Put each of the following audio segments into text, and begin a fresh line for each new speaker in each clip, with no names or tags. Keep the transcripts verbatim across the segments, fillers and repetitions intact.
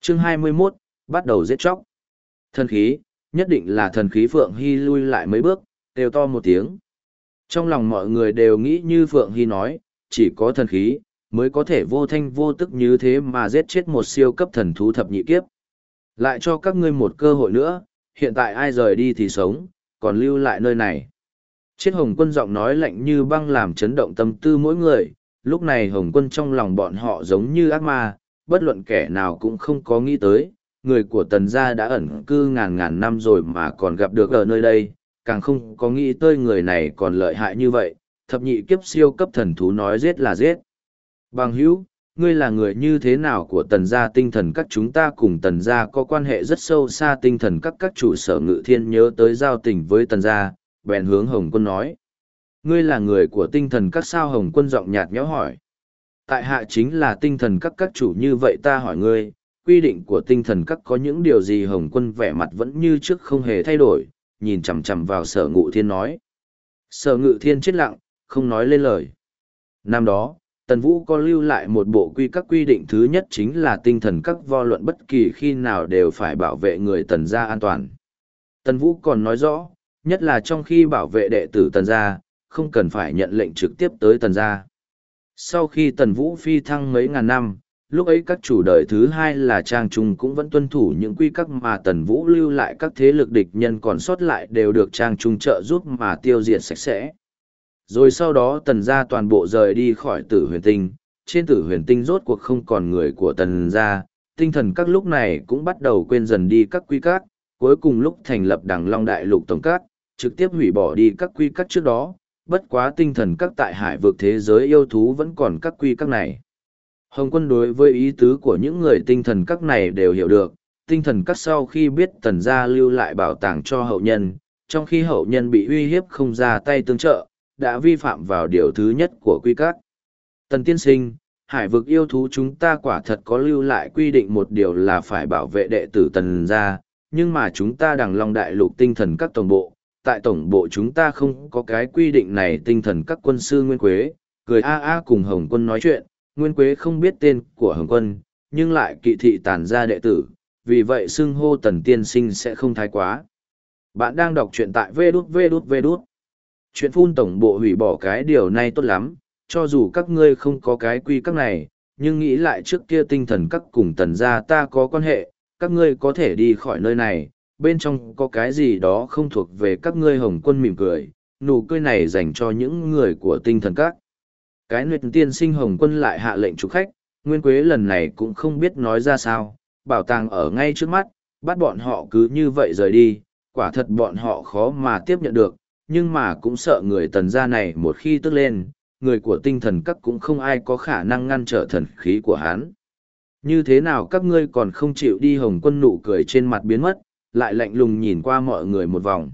Chương hai mươi mốt, bắt đầu giết chóc. Thần khí, nhất định là thần khí Phượng Hy lui lại mấy bước, đều to một tiếng. Trong lòng mọi người đều nghĩ như Phượng Hy nói, chỉ có thần khí, mới có thể vô thanh vô tức như thế mà giết chết một siêu cấp thần thú thập nhị kiếp. Lại cho các ngươi một cơ hội nữa, hiện tại ai rời đi thì sống, còn lưu lại nơi này. Chiết Hồng Quân giọng nói lạnh như băng làm chấn động tâm tư mỗi người, lúc này Hồng Quân trong lòng bọn họ giống như ác ma, bất luận kẻ nào cũng không có nghĩ tới, người của Tần gia đã ẩn cư ngàn ngàn năm rồi mà còn gặp được ở nơi đây, càng không có nghĩ tới người này còn lợi hại như vậy, thập nhị kiếp siêu cấp thần thú nói giết là giết. Bằng hữu, ngươi là người như thế nào của Tần gia? Tinh thần các chúng ta cùng Tần gia có quan hệ rất sâu xa. Tinh thần các các chủ sở Ngự Thiên nhớ tới giao tình với Tần gia, bèn hướng Hồng Quân nói. Ngươi là người của tinh thần các sao? Hồng Quân giọng nhạt nhẽo hỏi. Tại hạ chính là tinh thần các các chủ. Như vậy ta hỏi ngươi, quy định của tinh thần các có những điều gì? Hồng Quân vẻ mặt vẫn như trước không hề thay đổi, nhìn chằm chằm vào sở Ngự Thiên nói. Sở Ngự Thiên chết lặng, không nói lên lời. Năm đó, Tần Vũ có lưu lại một bộ quy các quy định, thứ nhất chính là tinh thần các vô luận bất kỳ khi nào đều phải bảo vệ người Tần gia an toàn. Tần Vũ còn nói rõ, nhất là trong khi bảo vệ đệ tử Tần gia, không cần phải nhận lệnh trực tiếp tới Tần gia. Sau khi Tần Vũ phi thăng mấy ngàn năm, lúc ấy các chủ đời thứ hai là Trang Trung cũng vẫn tuân thủ những quy các mà Tần Vũ lưu lại, các thế lực địch nhân còn sót lại đều được Trang Trung trợ giúp mà tiêu diệt sạch sẽ. Rồi sau đó Tần gia toàn bộ rời đi khỏi Tử Huyền Tinh, trên Tử Huyền Tinh rốt cuộc không còn người của Tần gia, tinh thần các lúc này cũng bắt đầu quên dần đi các quy các, cuối cùng lúc thành lập Đằng Long Đại Lục Tổng các, trực tiếp hủy bỏ đi các quy các trước đó, bất quá tinh thần các tại hải vực thế giới yêu thú vẫn còn các quy các này. Hồng Quân đối với ý tứ của những người tinh thần các này đều hiểu được, tinh thần các sau khi biết Tần gia lưu lại bảo tàng cho hậu nhân, trong khi hậu nhân bị uy hiếp không ra tay tương trợ, đã vi phạm vào điều thứ nhất của quy các. Tần tiên sinh, hải vực yêu thú chúng ta quả thật có lưu lại quy định một điều là phải bảo vệ đệ tử Tần gia, nhưng mà chúng ta Đằng Long Đại Lục tinh thần các tổng bộ, tại tổng bộ chúng ta không có cái quy định này. Tinh thần các quân sư Nguyên Quế, cười a a cùng Hồng Quân nói chuyện, Nguyên Quế không biết tên của Hồng Quân, nhưng lại kỵ thị Tàn gia đệ tử, vì vậy xưng hô Tần tiên sinh sẽ không thái quá. Bạn đang đọc truyện tại vê đút vê đút vê đút. Chuyện phun tổng bộ hủy bỏ cái điều này tốt lắm, cho dù các ngươi không có cái quy các này, nhưng nghĩ lại trước kia tinh thần các cùng Tần gia ta có quan hệ, các ngươi có thể đi khỏi nơi này, bên trong có cái gì đó không thuộc về các ngươi. Hồng Quân mỉm cười, nụ cười này dành cho những người của tinh thần các. Cái nguyệt tiên sinh Hồng Quân lại hạ lệnh trục khách, Nguyên Quế lần này cũng không biết nói ra sao, bảo tàng ở ngay trước mắt, bắt bọn họ cứ như vậy rời đi, quả thật bọn họ khó mà tiếp nhận được, nhưng mà cũng sợ người Tần gia này một khi tức lên, người của tinh thần các cũng không ai có khả năng ngăn trở thần khí của hắn. Như thế nào các ngươi còn không chịu đi? Hồng Quân nụ cười trên mặt biến mất, lại lạnh lùng nhìn qua mọi người một vòng.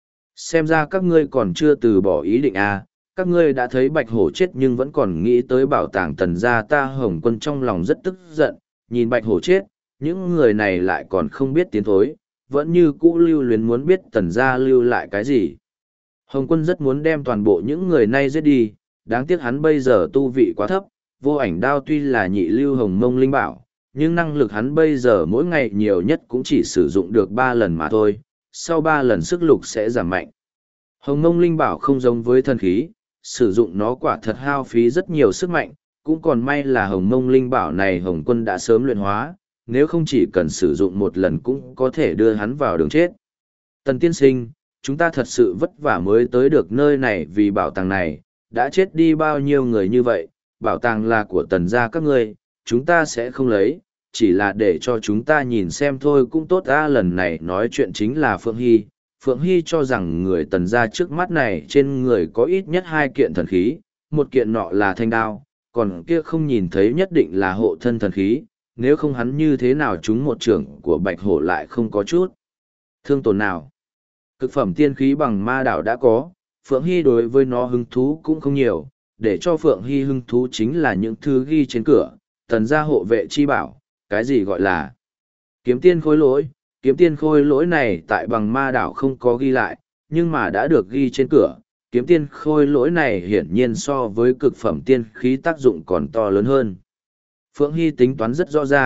Xem ra các ngươi còn chưa từ bỏ ý định à, các ngươi đã thấy Bạch Hổ chết nhưng vẫn còn nghĩ tới bảo tàng Tần gia ta. Hồng Quân trong lòng rất tức giận, nhìn Bạch Hổ chết, những người này lại còn không biết tiến thối, vẫn như cũ lưu luyến muốn biết Tần gia lưu lại cái gì. Hồng Quân rất muốn đem toàn bộ những người này giết đi, đáng tiếc hắn bây giờ tu vị quá thấp, vô ảnh đao tuy là nhị lưu hồng mông linh bảo, nhưng năng lực hắn bây giờ mỗi ngày nhiều nhất cũng chỉ sử dụng được ba lần mà thôi, sau ba lần sức lục sẽ giảm mạnh. Hồng mông linh bảo không giống với thần khí, sử dụng nó quả thật hao phí rất nhiều sức mạnh, cũng còn may là hồng mông linh bảo này Hồng Quân đã sớm luyện hóa, nếu không chỉ cần sử dụng một lần cũng có thể đưa hắn vào đường chết. Tần tiên sinh, chúng ta thật sự vất vả mới tới được nơi này vì bảo tàng này, đã chết đi bao nhiêu người như vậy, bảo tàng là của Tần gia các ngươi, chúng ta sẽ không lấy, chỉ là để cho chúng ta nhìn xem thôi cũng tốt. A lần này nói chuyện chính là Phượng Hy. Phượng Hy cho rằng người Tần gia trước mắt này trên người có ít nhất hai kiện thần khí, một kiện nọ là thanh đao, còn kia không nhìn thấy nhất định là hộ thân thần khí, nếu không hắn như thế nào chúng một trưởng của Bạch Hổ lại không có chút thương tổn nào. Cực phẩm tiên khí bằng ma đảo đã có, Phượng Hy đối với nó hứng thú cũng không nhiều, để cho Phượng Hy hứng thú chính là những thứ ghi trên cửa, Tần gia hộ vệ chi bảo, cái gì gọi là kiếm tiên khôi lỗi. Kiếm tiên khôi lỗi này tại bằng ma đảo không có ghi lại, nhưng mà đã được ghi trên cửa. Kiếm tiên khôi lỗi này hiển nhiên so với cực phẩm tiên khí tác dụng còn to lớn hơn. Phượng Hy tính toán rất rõ ràng,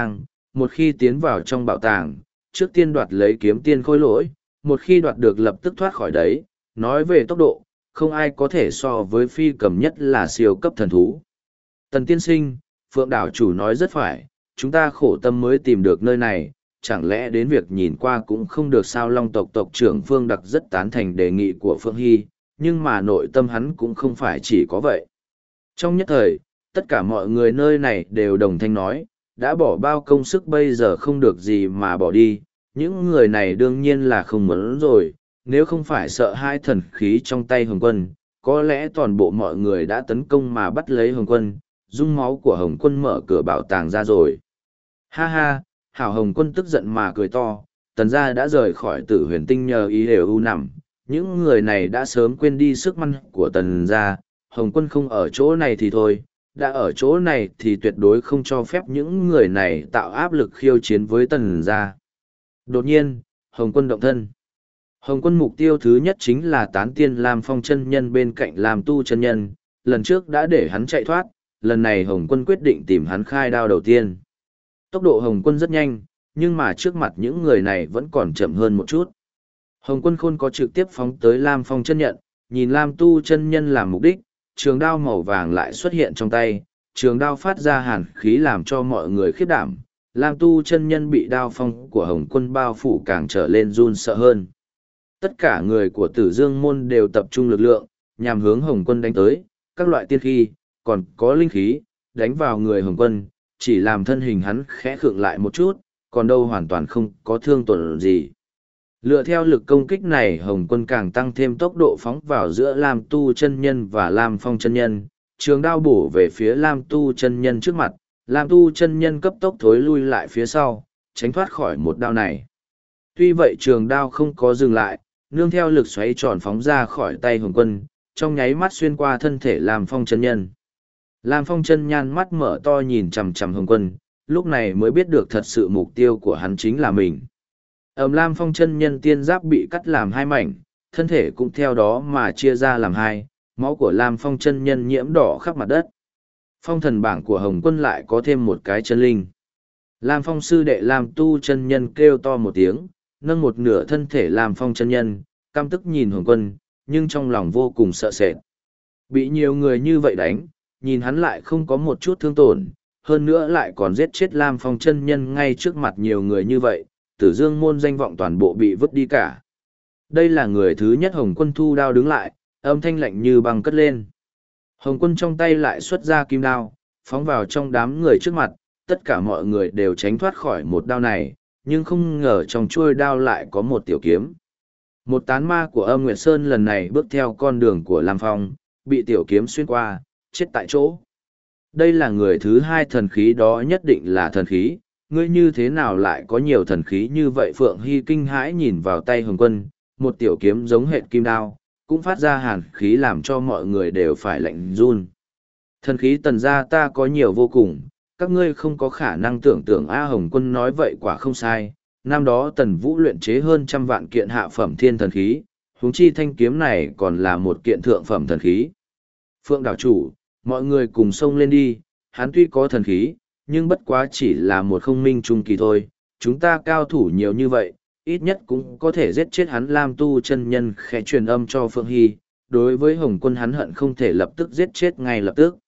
một khi tiến vào trong bảo tàng, trước tiên đoạt lấy kiếm tiên khôi lỗi, một khi đoạt được lập tức thoát khỏi đấy. Nói về tốc độ, không ai có thể so với phi cầm nhất là siêu cấp thần thú. Tần tiên sinh, Phượng đảo chủ nói rất phải, chúng ta khổ tâm mới tìm được nơi này, chẳng lẽ đến việc nhìn qua cũng không được sao? Long tộc tộc trưởng Phương Đặc rất tán thành đề nghị của Phượng Hy, nhưng mà nội tâm hắn cũng không phải chỉ có vậy. Trong nhất thời, tất cả mọi người nơi này đều đồng thanh nói, đã bỏ bao công sức bây giờ không được gì mà bỏ đi, những người này đương nhiên là không muốn rồi, nếu không phải sợ hai thần khí trong tay Hồng Quân, có lẽ toàn bộ mọi người đã tấn công mà bắt lấy Hồng Quân, dung máu của Hồng Quân mở cửa bảo tàng ra rồi. Ha ha, Hảo Hồng Quân tức giận mà cười to, tần gia đã rời khỏi tử huyền tinh nhờ ý đều ưu nằm, những người này đã sớm quên đi sức mạnh của tần gia, Hồng Quân không ở chỗ này thì thôi, đã ở chỗ này thì tuyệt đối không cho phép những người này tạo áp lực khiêu chiến với tần gia. Đột nhiên, Hồng Quân động thân. Hồng Quân mục tiêu thứ nhất chính là tán tiên Lam Phong chân nhân bên cạnh Lam Tu chân nhân, lần trước đã để hắn chạy thoát, lần này Hồng Quân quyết định tìm hắn khai đao đầu tiên. Tốc độ Hồng Quân rất nhanh, nhưng mà trước mặt những người này vẫn còn chậm hơn một chút. Hồng Quân Khôn có trực tiếp phóng tới Lam Phong chân nhận, nhìn Lam Tu chân nhân làm mục đích, trường đao màu vàng lại xuất hiện trong tay, trường đao phát ra hàn khí làm cho mọi người khiếp đảm. Lam Tu chân nhân bị đao phong của Hồng Quân bao phủ càng trở lên run sợ hơn. Tất cả người của Tử Dương môn đều tập trung lực lượng, nhằm hướng Hồng Quân đánh tới, các loại tiên khí, còn có linh khí, đánh vào người Hồng Quân, chỉ làm thân hình hắn khẽ khựng lại một chút, còn đâu hoàn toàn không có thương tổn gì. Lựa theo lực công kích này, Hồng Quân càng tăng thêm tốc độ phóng vào giữa Lam Tu chân nhân và Lam Phong chân nhân, trường đao bổ về phía Lam Tu chân nhân trước mặt, Lam Tu chân nhân cấp tốc thối lui lại phía sau, tránh thoát khỏi một đao này. Tuy vậy trường đao không có dừng lại, nương theo lực xoáy tròn phóng ra khỏi tay Hồng Quân, trong nháy mắt xuyên qua thân thể Lam Phong chân nhân. Lam Phong chân nhan mắt mở to nhìn chằm chằm Hồng Quân, lúc này mới biết được thật sự mục tiêu của hắn chính là mình. Ầm, Lam Phong chân nhân tiên giáp bị cắt làm hai mảnh, thân thể cũng theo đó mà chia ra làm hai, máu của Lam Phong chân nhân nhiễm đỏ khắp mặt đất. Phong thần bảng của Hồng Quân lại có thêm một cái chân linh. Lam Phong sư đệ Lam Tu chân nhân kêu to một tiếng, nâng một nửa thân thể Lam Phong chân nhân, căm tức nhìn Hồng Quân, nhưng trong lòng vô cùng sợ sệt. Bị nhiều người như vậy đánh, nhìn hắn lại không có một chút thương tổn, hơn nữa lại còn giết chết Lam Phong chân nhân ngay trước mặt nhiều người như vậy, Tử Dương môn danh vọng toàn bộ bị vứt đi cả. Đây là người thứ nhất Hồng Quân thu đao đứng lại, âm thanh lạnh như băng cất lên. Hồng Quân trong tay lại xuất ra kim đao, phóng vào trong đám người trước mặt, tất cả mọi người đều tránh thoát khỏi một đao này, nhưng không ngờ trong chuôi đao lại có một tiểu kiếm. Một tán ma của Âm Nguyệt Sơn lần này bước theo con đường của Lam Phong, bị tiểu kiếm xuyên qua, chết tại chỗ. Đây là người thứ hai thần khí, đó nhất định là thần khí, ngươi như thế nào lại có nhiều thần khí như vậy? Phượng Hy kinh hãi nhìn vào tay Hồng Quân, một tiểu kiếm giống hệt kim đao, cũng phát ra hàn khí làm cho mọi người đều phải lạnh run. Thần khí tần gia ta có nhiều vô cùng, các ngươi không có khả năng tưởng tượng. A Hồng Quân nói vậy quả không sai, năm đó tần vũ luyện chế hơn trăm vạn kiện hạ phẩm thiên thần khí, huống chi thanh kiếm này còn là một kiện thượng phẩm thần khí. Phượng đảo chủ, mọi người cùng xông lên đi, hắn tuy có thần khí, nhưng bất quá chỉ là một không minh trung kỳ thôi, chúng ta cao thủ nhiều như vậy, ít nhất cũng có thể giết chết hắn. Lam Tu chân nhân khẽ truyền âm cho Phượng Hy, đối với Hồng Quân hắn hận không thể lập tức giết chết ngay lập tức.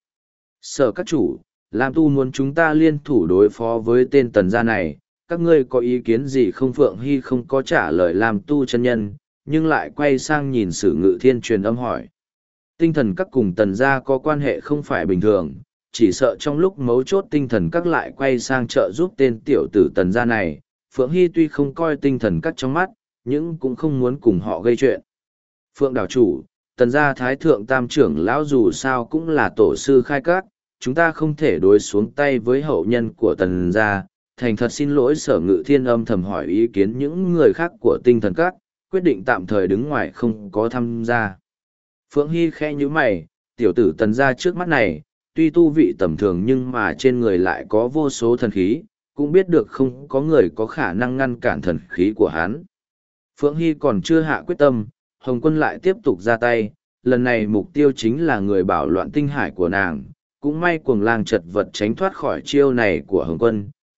Sở các chủ, Lam Tu muốn chúng ta liên thủ đối phó với tên tần gia này, các ngươi có ý kiến gì không? Phượng Hy không có trả lời Lam Tu chân nhân, nhưng lại quay sang nhìn Sử Ngự Thiên truyền âm hỏi. Tinh thần các cùng tần gia có quan hệ không phải bình thường, chỉ sợ trong lúc mấu chốt tinh thần các lại quay sang trợ giúp tên tiểu tử tần gia này. Phượng Hy tuy không coi tinh thần các trong mắt, nhưng cũng không muốn cùng họ gây chuyện. Phượng đảo chủ, tần gia thái thượng tam trưởng lão dù sao cũng là tổ sư khai các, chúng ta không thể đối xuống tay với hậu nhân của tần gia. Thành thật xin lỗi. Sở Ngự Thiên âm thầm hỏi ý kiến những người khác của tinh thần các, quyết định tạm thời đứng ngoài không có tham gia. Phượng Hy khẽ nhíu mày, tiểu tử tần gia trước mắt này, tuy tu vị tầm thường nhưng mà trên người lại có vô số thần khí, cũng biết được không có người có khả năng ngăn cản thần khí của hắn. Phượng Hy còn chưa hạ quyết tâm, Hồng Quân lại tiếp tục ra tay, lần này mục tiêu chính là người bảo loạn tinh hải của nàng, cũng may cuồng lang chật vật tránh thoát khỏi chiêu này của Hồng Quân,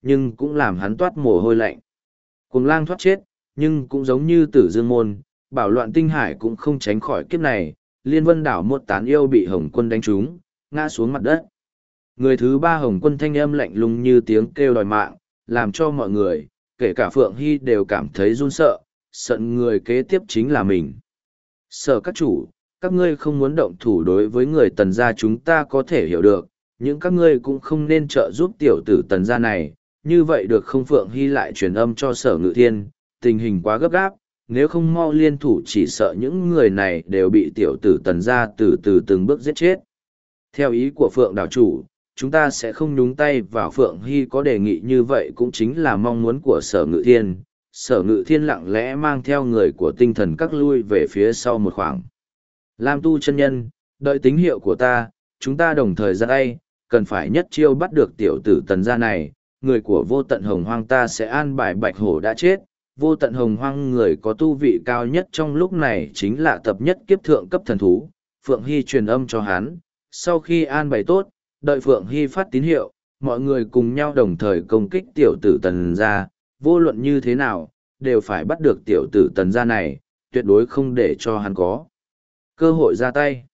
nhưng cũng làm hắn toát mồ hôi lạnh. Cuồng lang thoát chết, nhưng cũng giống như tử dương môn, bảo loạn tinh hải cũng không tránh khỏi kiếp này, liên vân đảo một tán yêu bị Hồng Quân đánh trúng, ngã xuống mặt đất. Người thứ ba Hồng Quân thanh âm lạnh lùng như tiếng kêu đòi mạng, làm cho mọi người, kể cả Phượng Hy đều cảm thấy run sợ, sận người kế tiếp chính là mình. Sở các chủ, các ngươi không muốn động thủ đối với người tần gia chúng ta có thể hiểu được, nhưng các ngươi cũng không nên trợ giúp tiểu tử tần gia này, như vậy được không? Phượng Hy lại truyền âm cho sở ngự thiên, tình hình quá gấp gáp, nếu không mau liên thủ chỉ sợ những người này đều bị tiểu tử tần gia từ từ từng bước giết chết. Theo ý của Phượng đảo chủ, chúng ta sẽ không nhúng tay vào. Phượng Hy có đề nghị như vậy cũng chính là mong muốn của sở ngự thiên. Sở ngự thiên lặng lẽ mang theo người của tinh thần các lui về phía sau một khoảng. Lam tu chân nhân, đợi tín hiệu của ta, chúng ta đồng thời ra tay, cần phải nhất chiêu bắt được tiểu tử tần gia này. Người của vô tận hồng hoang ta sẽ an bài bạch hổ đã chết. Vô tận hồng hoang người có tu vị cao nhất trong lúc này chính là tập nhất kiếp thượng cấp thần thú. Phượng Hy truyền âm cho hắn, sau khi an bài tốt, đợi Phượng Hy phát tín hiệu, mọi người cùng nhau đồng thời công kích tiểu tử tần gia, vô luận như thế nào, đều phải bắt được tiểu tử tần gia này, tuyệt đối không để cho hắn có cơ hội ra tay.